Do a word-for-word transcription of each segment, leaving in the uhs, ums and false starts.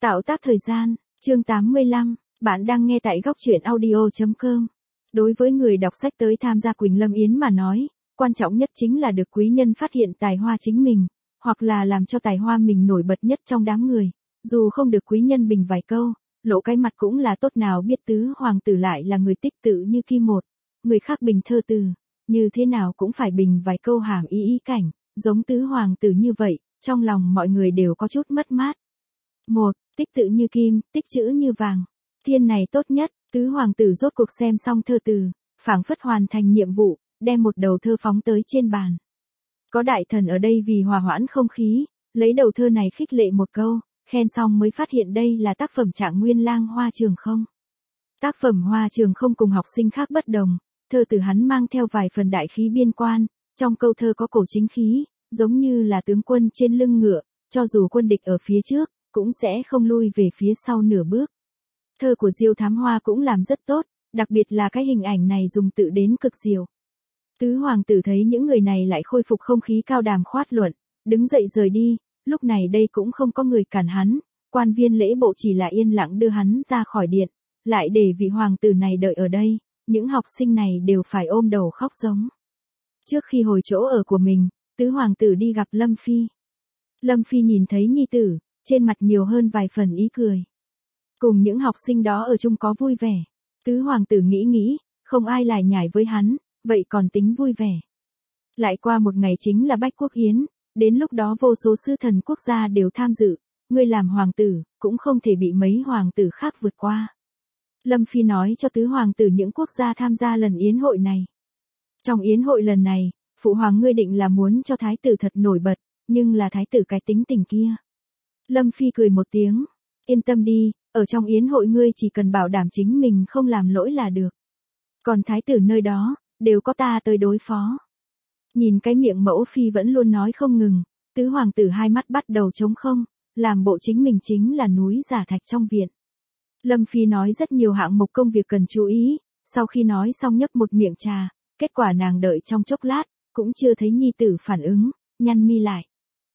Tạo tác thời gian, chương tám mươi lăm, bạn đang nghe tại góc truyện audio chấm com. Đối với người đọc sách tới tham gia Quỳnh Lâm Yến mà nói, quan trọng nhất chính là được quý nhân phát hiện tài hoa chính mình, hoặc là làm cho tài hoa mình nổi bật nhất trong đám người. Dù không được quý nhân bình vài câu, lộ cái mặt cũng là tốt, nào biết tứ hoàng tử lại là người tích tự như Kim Một. Người khác bình thơ từ, như thế nào cũng phải bình vài câu hàm ý ý cảnh, giống tứ hoàng tử như vậy, trong lòng mọi người đều có chút mất mát. Một, tích tự như kim, tích chữ như vàng. Thiên này tốt nhất, tứ hoàng tử rốt cuộc xem xong thơ từ, phảng phất hoàn thành nhiệm vụ, đem một đầu thơ phóng tới trên bàn. Có đại thần ở đây vì hòa hoãn không khí, lấy đầu thơ này khích lệ một câu, khen xong mới phát hiện đây là tác phẩm Trạng Nguyên Lang Hoa Trường Không. Tác phẩm Hoa Trường Không cùng học sinh khác bất đồng, thơ từ hắn mang theo vài phần đại khí biên quan, trong câu thơ có cổ chính khí, giống như là tướng quân trên lưng ngựa, cho dù quân địch ở phía trước, cũng sẽ không lui về phía sau nửa bước. Thơ của Diêu Thám Hoa cũng làm rất tốt, đặc biệt là cái hình ảnh này dùng tự đến cực diệu. Tứ hoàng tử thấy những người này lại khôi phục không khí cao đàm khoát luận, đứng dậy rời đi, lúc này đây cũng không có người cản hắn, quan viên lễ bộ chỉ là yên lặng đưa hắn ra khỏi điện, lại để vị hoàng tử này đợi ở đây, những học sinh này đều phải ôm đầu khóc giống. Trước khi hồi chỗ ở của mình, tứ hoàng tử đi gặp Lâm Phi. Lâm Phi nhìn thấy nhi tử, trên mặt nhiều hơn vài phần ý cười. Cùng những học sinh đó ở chung có vui vẻ. Tứ hoàng tử nghĩ nghĩ, không ai lải nhải với hắn, vậy còn tính vui vẻ. Lại qua một ngày chính là Bách Quốc Yến, đến lúc đó vô số sư thần quốc gia đều tham dự, ngươi làm hoàng tử, cũng không thể bị mấy hoàng tử khác vượt qua. Lâm Phi nói cho tứ hoàng tử những quốc gia tham gia lần yến hội này. Trong yến hội lần này, phụ hoàng ngươi định là muốn cho thái tử thật nổi bật, nhưng là thái tử cái tính tình kia. Lâm Phi cười một tiếng, yên tâm đi, ở trong yến hội ngươi chỉ cần bảo đảm chính mình không làm lỗi là được. Còn thái tử nơi đó, đều có ta tới đối phó. Nhìn cái miệng mẫu phi vẫn luôn nói không ngừng, tứ hoàng tử hai mắt bắt đầu trống không, làm bộ chính mình chính là núi giả thạch trong viện. Lâm Phi nói rất nhiều hạng mục công việc cần chú ý, sau khi nói xong nhấp một miệng trà, kết quả nàng đợi trong chốc lát, cũng chưa thấy nhi tử phản ứng, nhăn mi lại.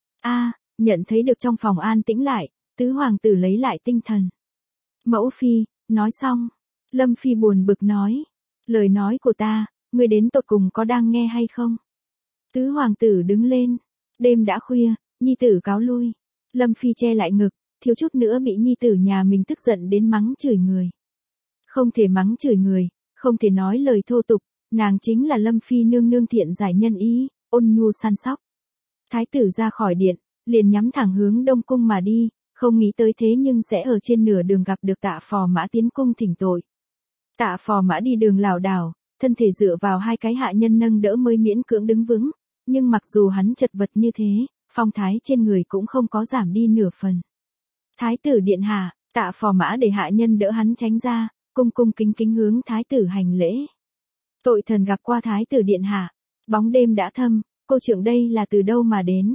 A, nhận thấy được trong phòng an tĩnh lại, tứ hoàng tử lấy lại tinh thần. Mẫu phi, nói xong, Lâm Phi buồn bực nói, lời nói của ta, ngươi đến tột cùng có đang nghe hay không? Tứ hoàng tử đứng lên, đêm đã khuya, nhi tử cáo lui. Lâm Phi che lại ngực, thiếu chút nữa bị nhi tử nhà mình tức giận đến mắng chửi người. Không thể mắng chửi người, không thể nói lời thô tục, nàng chính là Lâm Phi nương nương thiện giải nhân ý, ôn nhu săn sóc. Thái tử ra khỏi điện, liền nhắm thẳng hướng Đông Cung mà đi, không nghĩ tới thế nhưng sẽ ở trên nửa đường gặp được Tạ Phò Mã tiến cung thỉnh tội. Tạ Phò Mã đi đường lảo đảo, thân thể dựa vào hai cái hạ nhân nâng đỡ mới miễn cưỡng đứng vững, nhưng mặc dù hắn chật vật như thế, phong thái trên người cũng không có giảm đi nửa phần. Thái tử điện hạ, Tạ Phò Mã để hạ nhân đỡ hắn tránh ra, cung cung kính kính hướng thái tử hành lễ. Tội thần gặp qua thái tử điện hạ, bóng đêm đã thâm, cô trưởng đây là từ đâu mà đến?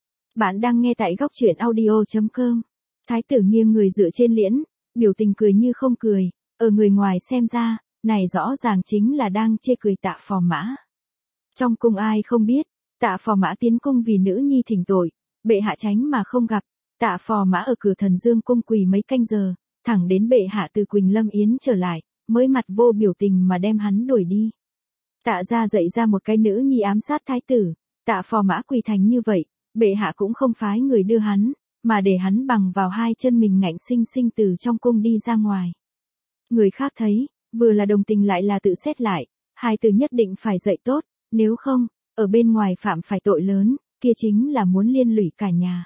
Bạn đang nghe tại góc truyện audio chấm com. Thái tử nghiêng người dựa trên liễn, biểu tình cười như không cười, ở người ngoài xem ra, này rõ ràng chính là đang chê cười Tạ Phò Mã. Trong cung ai không biết, Tạ Phò Mã tiến cung vì nữ nhi thỉnh tội, bệ hạ tránh mà không gặp, Tạ Phò Mã ở cửa Thần Dương cung quỳ mấy canh giờ, thẳng đến bệ hạ từ Quỳnh Lâm Yến trở lại, mới mặt vô biểu tình mà đem hắn đuổi đi. Tạ gia dạy ra một cái nữ nhi ám sát thái tử, Tạ Phò Mã quỳ thành như vậy, bệ hạ cũng không phái người đưa hắn, mà để hắn bằng vào hai chân mình ngạnh sinh sinh từ trong cung đi ra ngoài. Người khác thấy, vừa là đồng tình lại là tự xét lại, hai từ nhất định phải dạy tốt, nếu không, ở bên ngoài phạm phải tội lớn, kia chính là muốn liên lụy cả nhà.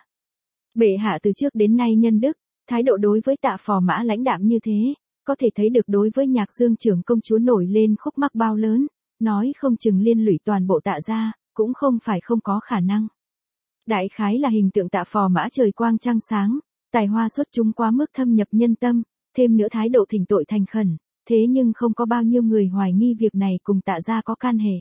Bệ hạ từ trước đến nay nhân đức, thái độ đối với Tạ Phò Mã lãnh đạm như thế, có thể thấy được đối với Nhạc Dương trưởng công chúa nổi lên khúc mắc bao lớn, nói không chừng liên lụy toàn bộ Tạ gia, cũng không phải không có khả năng. Đại khái là hình tượng Tạ Phò Mã trời quang trăng sáng, tài hoa xuất chúng quá mức thâm nhập nhân tâm, thêm nữa thái độ thỉnh tội thành khẩn, thế nhưng không có bao nhiêu người hoài nghi việc này cùng Tạ gia có can hệ.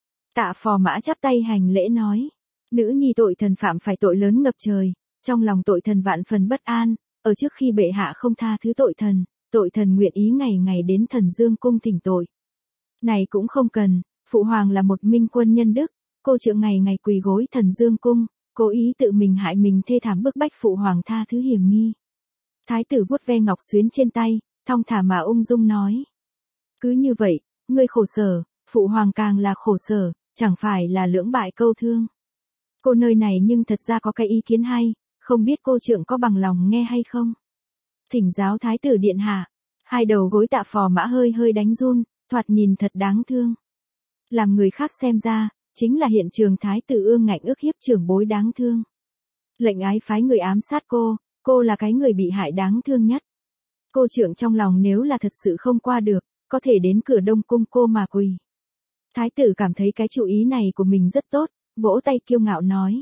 Tạ Phò Mã chắp tay hành lễ nói, nữ nhi tội thần phạm phải tội lớn ngập trời, trong lòng tội thần vạn phần bất an, ở trước khi bệ hạ không tha thứ tội thần, tội thần nguyện ý ngày ngày đến Thần Dương cung thỉnh tội. Này cũng không cần, phụ hoàng là một minh quân nhân đức, cô trượng ngày ngày quỳ gối Thần Dương cung, cố ý tự mình hại mình thê thảm bức bách phụ hoàng tha thứ hiểm nghi. Thái tử vuốt ve ngọc xuyến trên tay, thong thả mà ung dung nói. Cứ như vậy, ngươi khổ sở, phụ hoàng càng là khổ sở, chẳng phải là lưỡng bại câu thương. Cô nơi này nhưng thật ra có cái ý kiến hay, không biết cô trượng có bằng lòng nghe hay không? Thỉnh giáo thái tử điện hạ. Hai đầu gối Tạ Phò Mã hơi hơi đánh run, thoạt nhìn thật đáng thương. Làm người khác xem ra, chính là hiện trường thái tử ương ngạnh ức hiếp trưởng bối đáng thương. Lệnh ái phái người ám sát cô, cô là cái người bị hại đáng thương nhất. Cô trượng trong lòng nếu là thật sự không qua được, có thể đến cửa Đông Cung cô mà quỳ. Thái tử cảm thấy cái chủ ý này của mình rất tốt, vỗ tay kiêu ngạo nói.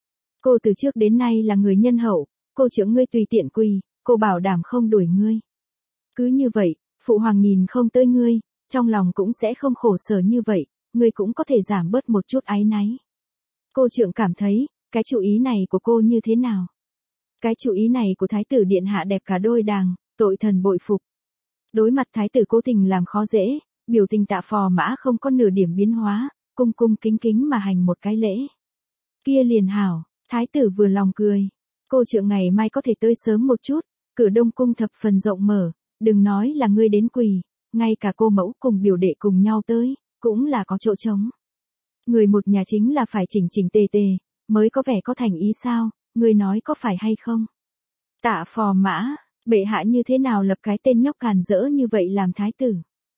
Cô từ trước đến nay là người nhân hậu, cô trượng ngươi tùy tiện quỳ, cô bảo đảm không đuổi ngươi. Cứ như vậy, phụ hoàng nhìn không tới ngươi, trong lòng cũng sẽ không khổ sở như vậy, ngươi cũng có thể giảm bớt một chút áy náy. Cô trượng cảm thấy, cái chủ ý này của cô như thế nào? Cái chủ ý này của thái tử điện hạ đẹp cả đôi đàng, tội thần bội phục. Đối mặt thái tử cố tình làm khó dễ, biểu tình Tạ Phò Mã không có nửa điểm biến hóa, cung cung kính kính mà hành một cái lễ. Kia liền hảo, thái tử vừa lòng cười. Cô trượng ngày mai có thể tới sớm một chút, cửa Đông Cung thập phần rộng mở, đừng nói là ngươi đến quỳ, ngay cả cô mẫu cùng biểu đệ cùng nhau tới, cũng là có chỗ trống. Người một nhà chính là phải chỉnh chỉnh tề tề, mới có vẻ có thành ý sao, ngươi nói có phải hay không? Tạ Phò Mã, bệ hạ như thế nào lập cái tên nhóc càn rỡ như vậy làm thái tử?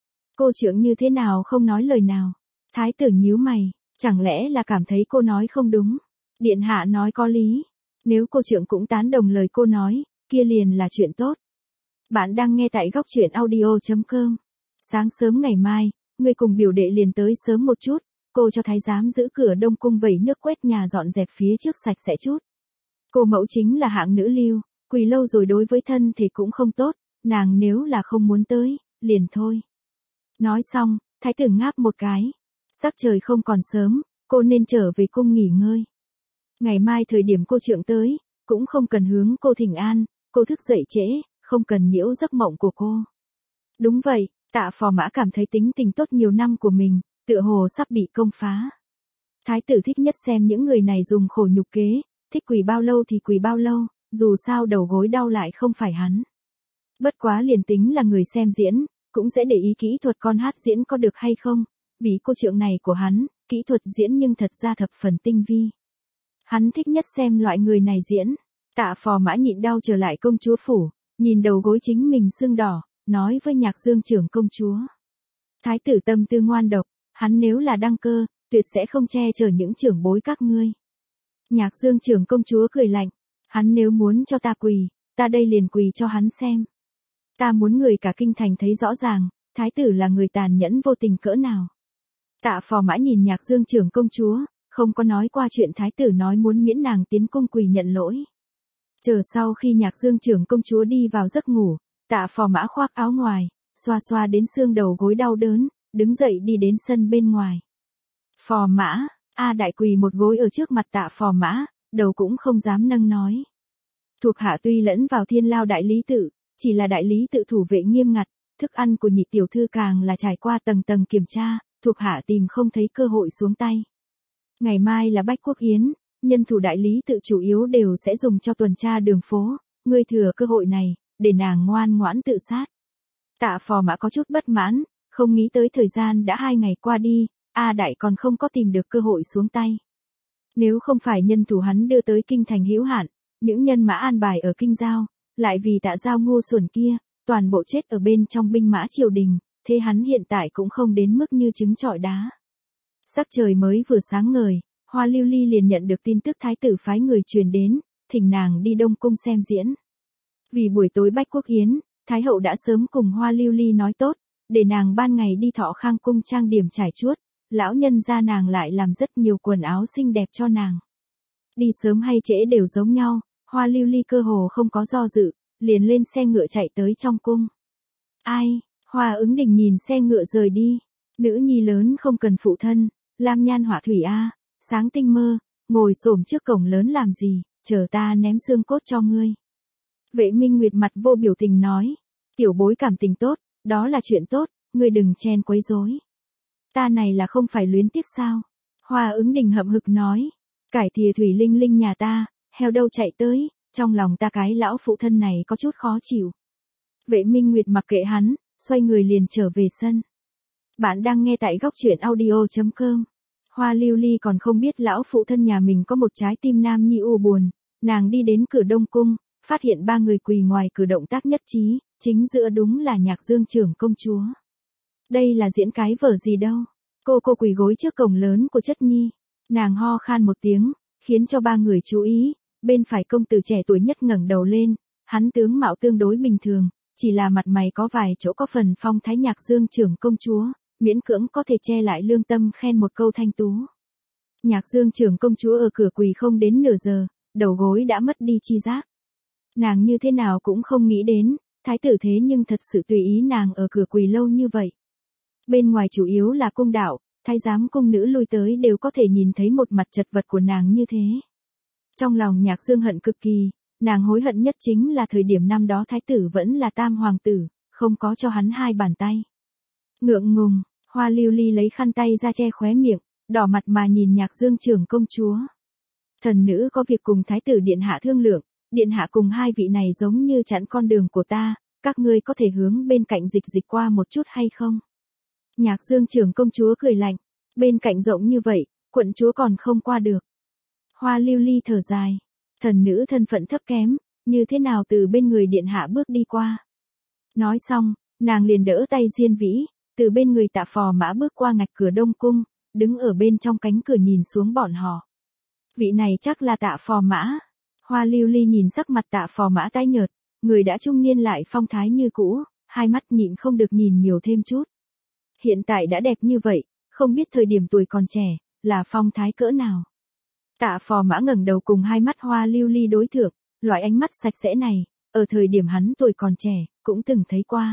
Cô trượng như thế nào không nói lời nào? Thái tử nhíu mày, chẳng lẽ là cảm thấy cô nói không đúng? Điện hạ nói có lý, nếu cô trượng cũng tán đồng lời cô nói, kia liền là chuyện tốt. Bạn đang nghe tại góc truyện audio chấm com. Sáng sớm ngày mai, ngươi cùng biểu đệ liền tới sớm một chút, cô cho thái giám giữ cửa Đông Cung vẩy nước quét nhà dọn dẹp phía trước sạch sẽ chút. Cô mẫu chính là hạng nữ lưu, quỳ lâu rồi đối với thân thì cũng không tốt, nàng nếu là không muốn tới, liền thôi. Nói xong, thái tử ngáp một cái. Sắc trời không còn sớm, cô nên trở về cung nghỉ ngơi. Ngày mai thời điểm cô trượng tới, cũng không cần hướng cô thỉnh an, cô thức dậy trễ, không cần nhiễu giấc mộng của cô. Đúng vậy, Tạ Phò Mã cảm thấy tính tình tốt nhiều năm của mình, tựa hồ sắp bị công phá. Thái tử thích nhất xem những người này dùng khổ nhục kế, thích quỳ bao lâu thì quỳ bao lâu, dù sao đầu gối đau lại không phải hắn. Bất quá liền tính là người xem diễn, cũng sẽ để ý kỹ thuật con hát diễn có được hay không, vì cô trượng này của hắn, kỹ thuật diễn nhưng thật ra thập phần tinh vi. Hắn thích nhất xem loại người này diễn. Tạ Phò Mã nhịn đau trở lại công chúa phủ, nhìn đầu gối chính mình sưng đỏ, nói với Nhạc Dương trưởng công chúa. Thái tử tâm tư ngoan độc, hắn nếu là đăng cơ, tuyệt sẽ không che chở những trưởng bối các ngươi. Nhạc Dương trưởng công chúa cười lạnh, hắn nếu muốn cho ta quỳ, ta đây liền quỳ cho hắn xem. Ta muốn người cả kinh thành thấy rõ ràng, thái tử là người tàn nhẫn vô tình cỡ nào. Tạ Phò Mã nhìn Nhạc Dương trưởng công chúa, không có nói qua chuyện thái tử nói muốn miễn nàng tiến cung quỳ nhận lỗi. Chờ sau khi Nhạc Dương trưởng công chúa đi vào giấc ngủ, Tạ Phò Mã khoác áo ngoài, xoa xoa đến xương đầu gối đau đớn, đứng dậy đi đến sân bên ngoài. Phò Mã, A Đại quỳ một gối ở trước mặt Tạ Phò Mã, đầu cũng không dám nâng nói. Thuộc hạ tuy lẫn vào Thiên Lao đại lý tự, chỉ là đại lý tự thủ vệ nghiêm ngặt, thức ăn của nhị tiểu thư càng là trải qua tầng tầng kiểm tra, thuộc hạ tìm không thấy cơ hội xuống tay. Ngày mai là Bách Quốc Yến, nhân thủ đại lý tự chủ yếu đều sẽ dùng cho tuần tra đường phố, ngươi thừa cơ hội này, để nàng ngoan ngoãn tự sát. Tạ Phò Mã có chút bất mãn, không nghĩ tới thời gian đã hai ngày qua đi, A Đại còn không có tìm được cơ hội xuống tay. Nếu không phải nhân thủ hắn đưa tới kinh thành hữu hạn, những nhân mã an bài ở kinh giao, lại vì Tạ Giao ngu xuẩn kia, toàn bộ chết ở bên trong binh mã triều đình, thế hắn hiện tại cũng không đến mức như trứng trọi đá. Sắc trời mới vừa sáng ngời, Hoa Lưu Ly liền nhận được tin tức thái tử phái người truyền đến, thỉnh nàng đi Đông Cung xem diễn. Vì buổi tối Bách Quốc Yến, Thái hậu đã sớm cùng Hoa Lưu Ly nói tốt, để nàng ban ngày đi Thọ Khang cung trang điểm trải chuốt, lão nhân gia nàng lại làm rất nhiều quần áo xinh đẹp cho nàng. Đi sớm hay trễ đều giống nhau, Hoa Lưu Ly cơ hồ không có do dự, liền lên xe ngựa chạy tới trong cung. Ai, Hoa Ứng Đình nhìn xe ngựa rời đi, nữ nhi lớn không cần phụ thân, lam nhan họa thủy a, sáng tinh mơ, ngồi xổm trước cổng lớn làm gì, chờ ta ném xương cốt cho ngươi. Vệ Minh Nguyệt mặt vô biểu tình nói, tiểu bối cảm tình tốt, đó là chuyện tốt, ngươi đừng chen quấy rối. Ta này là không phải luyến tiếc sao? Hoa Ứng Đình hậm hực nói, cải thìa thủy linh linh nhà ta, heo đâu chạy tới, trong lòng ta cái lão phụ thân này có chút khó chịu. Vệ Minh Nguyệt mặc kệ hắn, xoay người liền trở về sân. Bạn đang nghe tại góc truyện audio chấm com. Hoa Lưu Ly còn không biết lão phụ thân nhà mình có một trái tim nam nhi u buồn, nàng đi đến cửa Đông Cung, phát hiện ba người quỳ ngoài cửa động tác nhất trí, chính giữa đúng là Nhạc Dương trưởng công chúa. Đây là diễn cái vở gì đâu, cô cô quỳ gối trước cổng lớn của chất nhi, nàng ho khan một tiếng, khiến cho ba người chú ý, bên phải công tử trẻ tuổi nhất ngẩng đầu lên, hắn tướng mạo tương đối bình thường, chỉ là mặt mày có vài chỗ có phần phong thái Nhạc Dương trưởng công chúa, miễn cưỡng có thể che lại lương tâm khen một câu thanh tú. Nhạc Dương trưởng công chúa ở cửa quỳ không đến nửa giờ, đầu gối đã mất đi chi giác. Nàng như thế nào cũng không nghĩ đến, thái tử thế nhưng thật sự tùy ý nàng ở cửa quỳ lâu như vậy. Bên ngoài chủ yếu là cung đạo, thái giám cung nữ lui tới đều có thể nhìn thấy một mặt chật vật của nàng như thế. Trong lòng Nhạc Dương hận cực kỳ, nàng hối hận nhất chính là thời điểm năm đó thái tử vẫn là tam hoàng tử, không có cho hắn hai bàn tay. Ngượng ngùng, Hoa Lưu Ly lấy khăn tay ra che khóe miệng, đỏ mặt mà nhìn Nhạc Dương trưởng công chúa. Thần nữ có việc cùng thái tử điện hạ thương lượng, điện hạ cùng hai vị này giống như chặn con đường của ta, các ngươi có thể hướng bên cạnh dịch dịch qua một chút hay không? Nhạc Dương trưởng công chúa cười lạnh, bên cạnh rộng như vậy, quận chúa còn không qua được. Hoa Lưu Ly thở dài, thần nữ thân phận thấp kém, như thế nào từ bên người điện hạ bước đi qua. Nói xong, nàng liền đỡ tay Diên Vĩ, từ bên người Tạ Phò Mã bước qua ngạch cửa Đông Cung, đứng ở bên trong cánh cửa nhìn xuống bọn họ. Vị này chắc là Tạ Phò Mã. Hoa Lưu Ly nhìn sắc mặt Tạ Phò Mã tái nhợt, người đã trung niên lại phong thái như cũ, hai mắt nhịn không được nhìn nhiều thêm chút. Hiện tại đã đẹp như vậy, không biết thời điểm tuổi còn trẻ, là phong thái cỡ nào. Tạ Phò Mã ngẩng đầu cùng hai mắt Hoa Lưu Ly đối thượng, loại ánh mắt sạch sẽ này, ở thời điểm hắn tuổi còn trẻ, cũng từng thấy qua.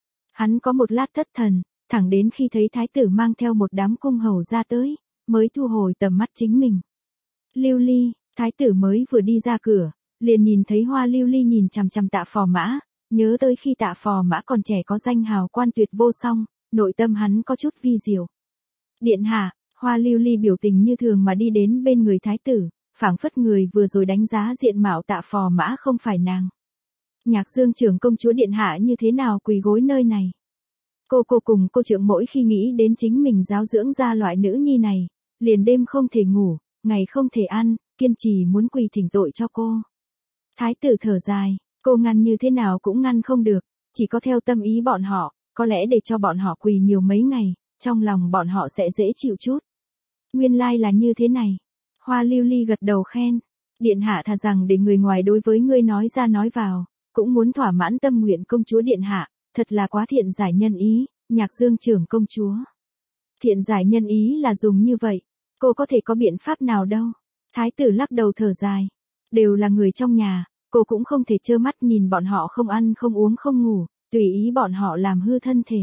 Hắn có một lát thất thần, thẳng đến khi thấy thái tử mang theo một đám cung hầu ra tới, mới thu hồi tầm mắt chính mình. Lưu Ly, thái tử mới vừa đi ra cửa, liền nhìn thấy Hoa Lưu Ly nhìn chằm chằm Tạ Phò Mã, nhớ tới khi Tạ Phò Mã còn trẻ có danh hào quan tuyệt vô song, nội tâm hắn có chút vi diệu. Điện hạ, Hoa Lưu Ly biểu tình như thường mà đi đến bên người thái tử, phảng phất người vừa rồi đánh giá diện mạo Tạ Phò Mã không phải nàng. Nhạc Dương trưởng công chúa điện hạ như thế nào quỳ gối nơi này? Cô cô cùng cô trưởng mỗi khi nghĩ đến chính mình giáo dưỡng ra loại nữ nhi này, liền đêm không thể ngủ, ngày không thể ăn, kiên trì muốn quỳ thỉnh tội cho cô. Thái tử thở dài, cô ngăn như thế nào cũng ngăn không được, chỉ có theo tâm ý bọn họ, có lẽ để cho bọn họ quỳ nhiều mấy ngày, trong lòng bọn họ sẽ dễ chịu chút. Nguyên lai là như thế này. Hoa Lưu Ly gật đầu khen, điện hạ thà rằng để người ngoài đối với ngươi nói ra nói vào, cũng muốn thỏa mãn tâm nguyện công chúa điện hạ, thật là quá thiện giải nhân ý, Nhạc Dương trưởng công chúa. Thiện giải nhân ý là dùng như vậy, cô có thể có biện pháp nào đâu. Thái tử lắc đầu thở dài, đều là người trong nhà, cô cũng không thể trơ mắt nhìn bọn họ không ăn không uống không ngủ, tùy ý bọn họ làm hư thân thể.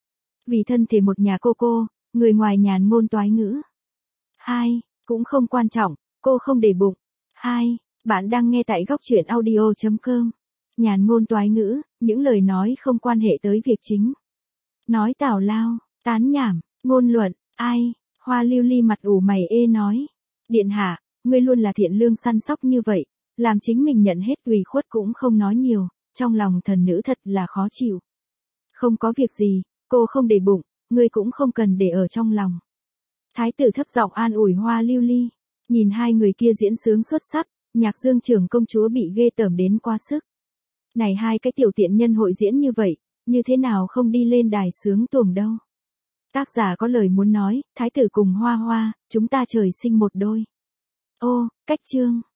Vì thân thể một nhà cô cô, người ngoài nhàn ngôn toái ngữ. Hai, cũng không quan trọng, cô không để bụng. Hai, bạn đang nghe tại góc truyện audio chấm com. Nhàn ngôn toái ngữ, những lời nói không quan hệ tới việc chính. Nói tào lao, tán nhảm, ngôn luận, ai, Hoa Lưu Ly mặt ủ mày ê nói. Điện hạ, ngươi luôn là thiện lương săn sóc như vậy, làm chính mình nhận hết ủy khuất cũng không nói nhiều, trong lòng thần nữ thật là khó chịu. Không có việc gì, cô không để bụng, ngươi cũng không cần để ở trong lòng. Thái tử thấp giọng an ủi Hoa Lưu Ly, nhìn hai người kia diễn sướng xuất sắc, Nhạc Dương trưởng công chúa bị ghê tởm đến quá sức. Này hai cái tiểu tiện nhân hội diễn như vậy, như thế nào không đi lên đài sướng tuồng đâu. Tác giả có lời muốn nói, thái tử cùng Hoa Hoa, chúng ta trời sinh một đôi. Ô, cách chương.